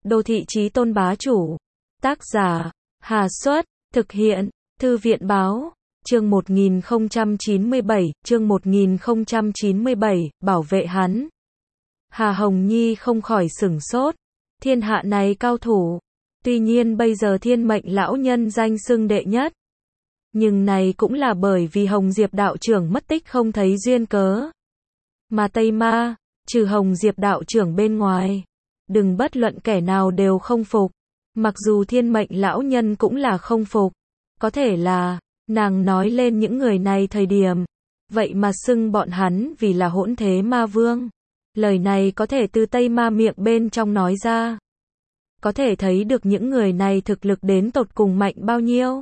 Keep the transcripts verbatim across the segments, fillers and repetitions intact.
Đô thị chí tôn bá chủ. Tác giả, Hà Xuất, thực hiện, Thư viện báo, chương một nghìn không trăm chín mươi bảy, chương một nghìn không trăm chín mươi bảy, bảo vệ hắn. Hà Hồng Nhi không khỏi sửng sốt, thiên hạ này cao thủ, tuy nhiên bây giờ thiên mệnh lão nhân danh xưng đệ nhất. Nhưng này cũng là bởi vì Hồng Diệp đạo trưởng mất tích không thấy duyên cớ. Mà Tây Ma, trừ Hồng Diệp đạo trưởng bên ngoài, đừng bất luận kẻ nào đều không phục. Mặc dù thiên mệnh lão nhân cũng là không phục. Có thể là, nàng nói lên những người này thời điểm, vậy mà xưng bọn hắn vì là hỗn thế ma vương. Lời này có thể từ Tây Ma miệng bên trong nói ra. Có thể thấy được những người này thực lực đến tột cùng mạnh bao nhiêu.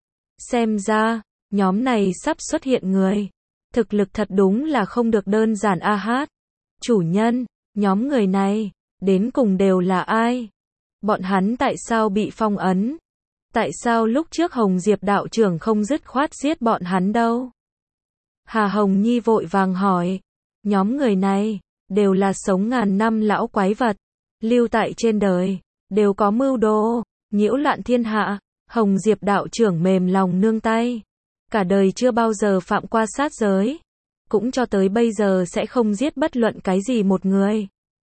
Xem ra, nhóm này sắp xuất hiện người. Thực lực thật đúng là không được đơn giản a hát. Chủ nhân, nhóm người này, đến cùng đều là ai? Bọn hắn tại sao bị phong ấn? Tại sao lúc trước Hồng Diệp đạo trưởng không dứt khoát giết bọn hắn đâu? Hà Hồng Nhi vội vàng hỏi. Nhóm người này, đều là sống ngàn năm lão quái vật, lưu tại trên đời, đều có mưu đồ, nhiễu loạn thiên hạ. Hồng Diệp đạo trưởng mềm lòng nương tay, cả đời chưa bao giờ phạm qua sát giới, cũng cho tới bây giờ sẽ không giết bất luận cái gì một người.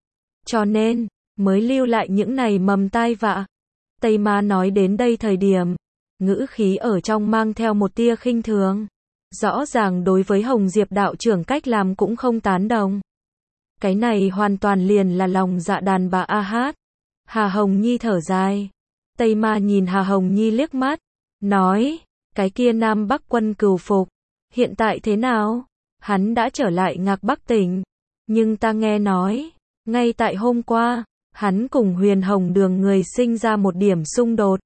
Cho nên, mới lưu lại những này mầm tai vạ. Tây Ma nói đến đây thời điểm, ngữ khí ở trong mang theo một tia khinh thường. Rõ ràng đối với Hồng Diệp đạo trưởng cách làm cũng không tán đồng. Cái này hoàn toàn liền là lòng dạ đàn bà a hát. Hà Hồng Nhi thở dài. Tây Ma nhìn Hà Hồng Nhi liếc mắt, nói, cái kia Nam Bắc quân cừu phục, hiện tại thế nào? Hắn đã trở lại Ngạc Bắc tỉnh, nhưng ta nghe nói, ngay tại hôm qua, hắn cùng Huyền Hồng Đường người sinh ra một điểm xung đột.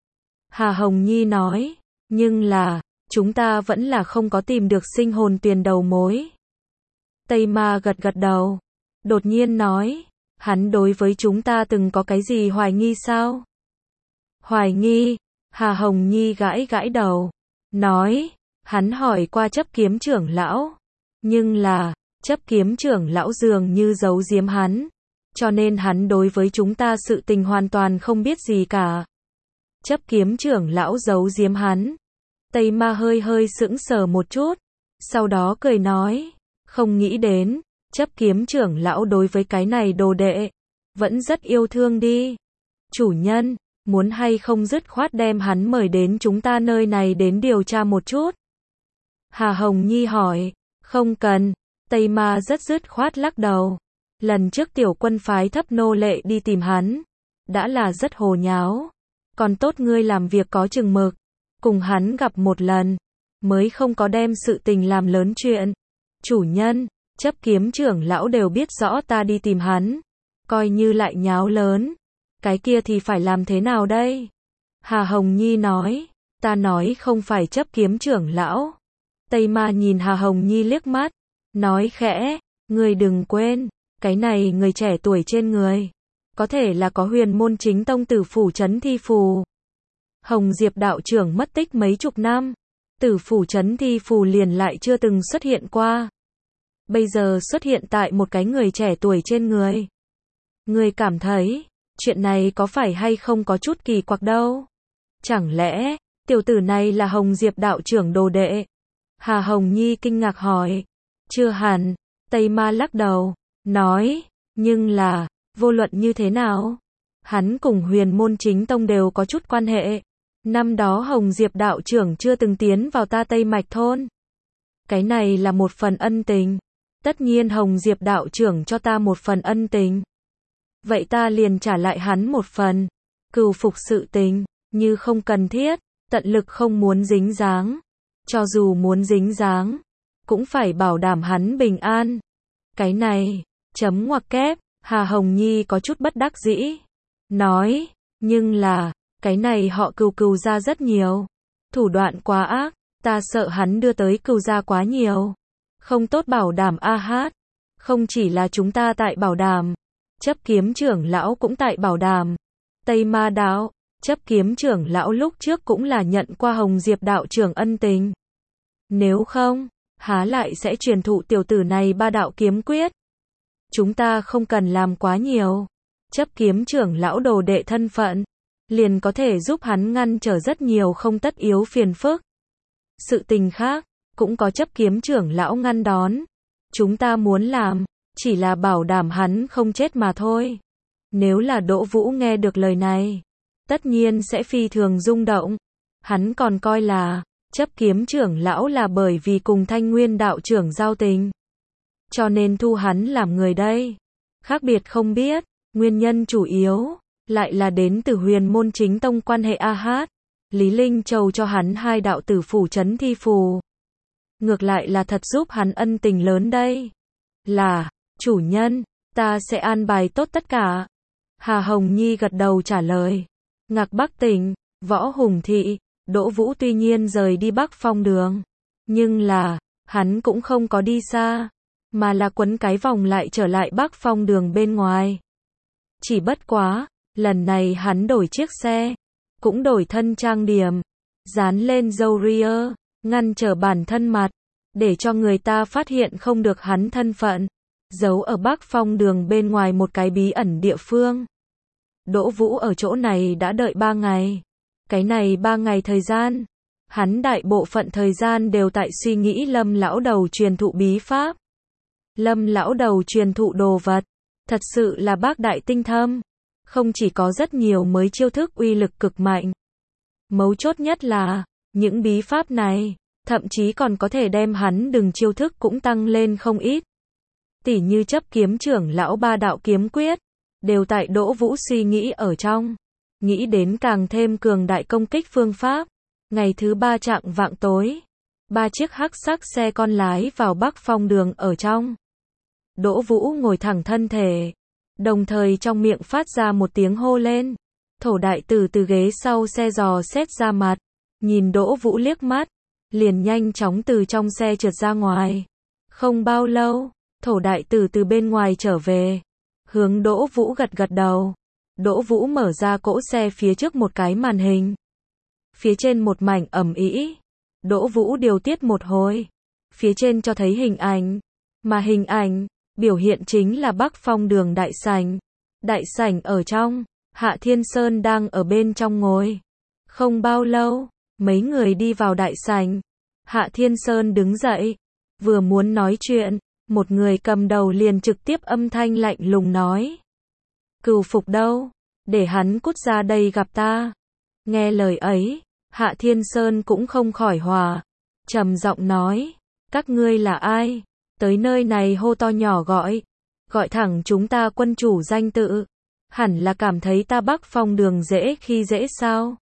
Hà Hồng Nhi nói, nhưng là, chúng ta vẫn là không có tìm được sinh hồn tuyền đầu mối. Tây Ma gật gật đầu, đột nhiên nói, hắn đối với chúng ta từng có cái gì hoài nghi sao? Hoài nghi, Hà Hồng Nhi gãi gãi đầu, nói, hắn hỏi qua chấp kiếm trưởng lão, nhưng là, chấp kiếm trưởng lão dường như giấu giếm hắn, cho nên hắn đối với chúng ta sự tình hoàn toàn không biết gì cả. Chấp kiếm trưởng lão giấu giếm hắn. Tây Ma hơi hơi sững sờ một chút, sau đó cười nói, không nghĩ đến, chấp kiếm trưởng lão đối với cái này đồ đệ, vẫn rất yêu thương đi. Chủ nhân, muốn hay không dứt khoát đem hắn mời đến chúng ta nơi này đến điều tra một chút? Hà Hồng Nhi hỏi, không cần. Tây Ma rất dứt khoát lắc đầu. Lần trước tiểu quân phái thấp nô lệ đi tìm hắn, đã là rất hồ nháo. Còn tốt ngươi làm việc có chừng mực, cùng hắn gặp một lần, mới không có đem sự tình làm lớn chuyện. Chủ nhân, chấp kiếm trưởng lão đều biết rõ ta đi tìm hắn, coi như lại nháo lớn, cái kia thì phải làm thế nào đây? Hà Hồng Nhi nói, ta nói không phải chấp kiếm trưởng lão. Tây Ma nhìn Hà Hồng Nhi liếc mắt, nói khẽ, ngươi đừng quên, cái này người trẻ tuổi trên người, có thể là có huyền môn chính tông Tử Phủ Trấn Thi Phù. Hồng Diệp đạo trưởng mất tích mấy chục năm, Tử Phủ Trấn Thi Phù liền lại chưa từng xuất hiện qua. Bây giờ xuất hiện tại một cái người trẻ tuổi trên người. Ngươi cảm thấy, chuyện này có phải hay không có chút kỳ quặc đâu? Chẳng lẽ, tiểu tử này là Hồng Diệp đạo trưởng đồ đệ? Hà Hồng Nhi kinh ngạc hỏi. Chưa hẳn. Tây Ma lắc đầu, nói, nhưng là, vô luận như thế nào? Hắn cùng huyền môn chính tông đều có chút quan hệ. Năm đó Hồng Diệp đạo trưởng chưa từng tiến vào ta Tây Mạch thôn. Cái này là một phần ân tình. Tất nhiên Hồng Diệp đạo trưởng cho ta một phần ân tình. Vậy ta liền trả lại hắn một phần. Cừu phục sự tình, như không cần thiết, tận lực không muốn dính dáng. Cho dù muốn dính dáng, cũng phải bảo đảm hắn bình an. Cái này, chấm ngoặc kép, Hà Hồng Nhi có chút bất đắc dĩ. Nói, nhưng là, cái này họ Cừu Cừu ra rất nhiều. Thủ đoạn quá ác, ta sợ hắn đưa tới Cừu ra quá nhiều. Không tốt bảo đảm a hát. Không chỉ là chúng ta tại bảo đảm, chấp kiếm trưởng lão cũng tại bảo đảm. Tây Ma đạo, chấp kiếm trưởng lão lúc trước cũng là nhận qua Hồng Diệp đạo trưởng ân tình. Nếu không, há lại sẽ truyền thụ tiểu tử này ba đạo kiếm quyết. Chúng ta không cần làm quá nhiều, chấp kiếm trưởng lão đồ đệ thân phận, liền có thể giúp hắn ngăn trở rất nhiều không tất yếu phiền phức. Sự tình khác, cũng có chấp kiếm trưởng lão ngăn đón. Chúng ta muốn làm, chỉ là bảo đảm hắn không chết mà thôi. Nếu là Đỗ Vũ nghe được lời này, tất nhiên sẽ phi thường rung động. Hắn còn coi là, chấp kiếm trưởng lão là bởi vì cùng Thanh Nguyên đạo trưởng giao tình, cho nên thu hắn làm người đây. Khác biệt không biết, nguyên nhân chủ yếu, lại là đến từ huyền môn chính tông quan hệ a hát. Lý Linh Châu cho hắn hai đạo tử phủ chấn thi phù. Ngược lại là thật giúp hắn ân tình lớn đây. Là, chủ nhân, ta sẽ an bài tốt tất cả. Hà Hồng Nhi gật đầu trả lời. Ngạc Bắc Tỉnh, Võ Hùng Thị, Đỗ Vũ tuy nhiên rời đi Bắc Phong Đường. Nhưng là, hắn cũng không có đi xa, mà là quấn cái vòng lại trở lại Bắc Phong Đường bên ngoài. Chỉ bất quá, lần này hắn đổi chiếc xe, cũng đổi thân trang điểm, dán lên râu ria, ngăn trở bản thân mặt, để cho người ta phát hiện không được hắn thân phận, giấu ở Bắc Phong Đường bên ngoài một cái bí ẩn địa phương. Đỗ Vũ ở chỗ này đã đợi ba ngày. Cái này ba ngày thời gian, hắn đại bộ phận thời gian đều tại suy nghĩ Lâm lão đầu truyền thụ bí pháp. Lâm lão đầu truyền thụ đồ vật, thật sự là bác đại tinh thâm, không chỉ có rất nhiều mới chiêu thức uy lực cực mạnh. Mấu chốt nhất là, những bí pháp này, thậm chí còn có thể đem hắn đừng chiêu thức cũng tăng lên không ít. Tỉ như chấp kiếm trưởng lão ba đạo kiếm quyết, đều tại Đỗ Vũ suy nghĩ ở trong. Nghĩ đến càng thêm cường đại công kích phương pháp. Ngày thứ ba chạng vạng tối, ba chiếc hắc sắc xe con lái vào Bắc Phong Đường ở trong. Đỗ Vũ ngồi thẳng thân thể, đồng thời trong miệng phát ra một tiếng hô lên. Thổ đại tử từ ghế sau xe dò xét ra mặt, nhìn Đỗ Vũ liếc mắt, liền nhanh chóng từ trong xe trượt ra ngoài. Không bao lâu, thổ đại tử từ bên ngoài trở về, hướng Đỗ Vũ gật gật đầu. Đỗ Vũ mở ra cỗ xe phía trước một cái màn hình. Phía trên một mảnh ầm ĩ. Đỗ Vũ điều tiết một hồi. Phía trên cho thấy hình ảnh. Mà hình ảnh, biểu hiện chính là Bắc Phong Đường đại sảnh. Đại sảnh ở trong, Hạ Thiên Sơn đang ở bên trong ngồi. Không bao lâu, mấy người đi vào đại sảnh. Hạ Thiên Sơn đứng dậy, vừa muốn nói chuyện, một người cầm đầu liền trực tiếp âm thanh lạnh lùng nói. Cửu Phục đâu? Để hắn cút ra đây gặp ta. Nghe lời ấy, Hạ Thiên Sơn cũng không khỏi hòa. Trầm giọng nói, các ngươi là ai? Tới nơi này hô to nhỏ gọi. Gọi thẳng chúng ta quân chủ danh tự. Hẳn là cảm thấy ta Bắc Phong Đường dễ khi dễ sao?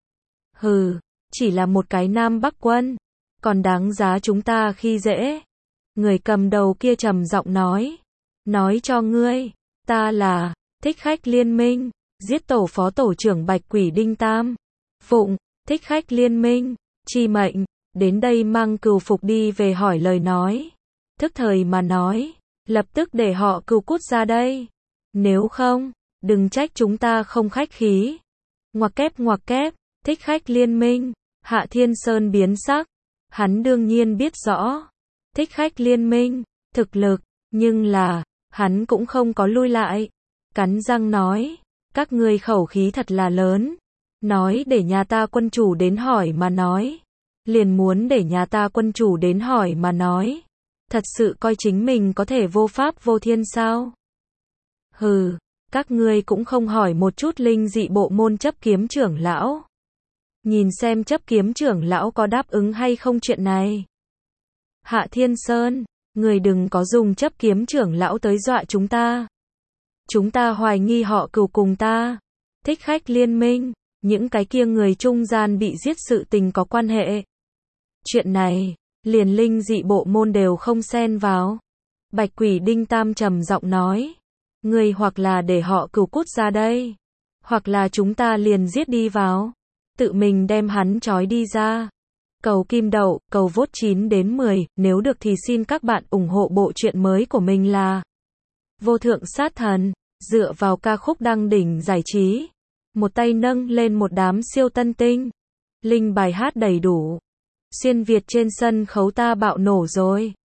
Hừ, chỉ là một cái Nam Bắc quân, còn đáng giá chúng ta khi dễ. Người cầm đầu kia trầm giọng nói. Nói cho ngươi, ta là Thích Khách Liên Minh, giết tổ phó tổ trưởng Bạch Quỷ Đinh Tam. Phụng, Thích Khách Liên Minh, chi mệnh, đến đây mang Cửu Phục đi về hỏi lời nói. Thức thời mà nói, lập tức để họ cừu cút ra đây. Nếu không, đừng trách chúng ta không khách khí. Ngoặc kép ngoặc kép, Thích Khách Liên Minh, Hạ Thiên Sơn biến sắc. Hắn đương nhiên biết rõ Thích Khách Liên Minh, thực lực, nhưng là, hắn cũng không có lui lại. Cắn răng nói, các ngươi khẩu khí thật là lớn. Nói để nhà ta quân chủ đến hỏi mà nói. Liền muốn để nhà ta quân chủ đến hỏi mà nói. Thật sự coi chính mình có thể vô pháp vô thiên sao? Hừ, các ngươi cũng không hỏi một chút linh dị bộ môn chấp kiếm trưởng lão. Nhìn xem chấp kiếm trưởng lão có đáp ứng hay không chuyện này. Hạ Thiên Sơn, người đừng có dùng chấp kiếm trưởng lão tới dọa chúng ta. Chúng ta hoài nghi họ Cửu cùng ta, Thích Khách Liên Minh, những cái kia người trung gian bị giết sự tình có quan hệ. Chuyện này, liền linh dị bộ môn đều không xen vào. Bạch Quỷ Đinh Tam trầm giọng nói. Người hoặc là để họ Cửu cút ra đây, hoặc là chúng ta liền giết đi vào. Tự mình đem hắn trói đi ra. Cầu kim đậu, cầu vote chín đến mười, nếu được thì xin các bạn ủng hộ bộ truyện mới của mình là Vô Thượng Sát Thần, dựa vào ca khúc đăng đỉnh giải trí. Một tay nâng lên một đám siêu tân tinh. Linh bài hát đầy đủ. Xuyên Việt trên sân khấu ta bạo nổ rồi.